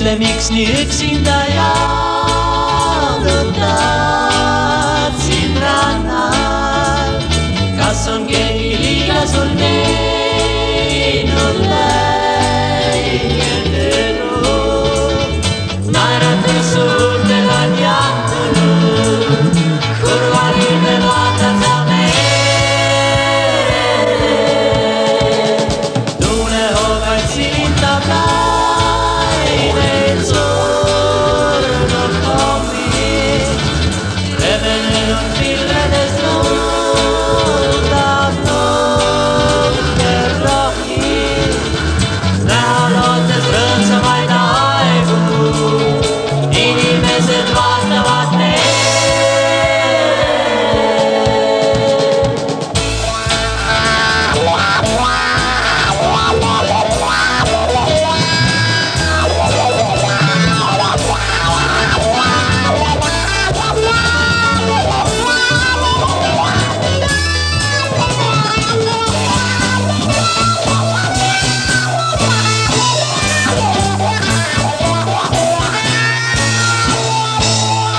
Ütle, miks nii üksinda jalutad siin rannal? Kas on keegi liiga sul teinud läinud elu? Naeratus suurtel on jahtunud, kurvaline vaatad sa merele. Tuulehoogad silintab laineid surnud kommid, rebenenud pilvedest luuldab nukker rohi. Näha lootes rõõmsamaid aegu, inimesed vaatavad meelt.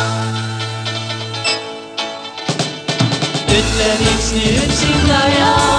Ütle, miks nii üksinda jääd?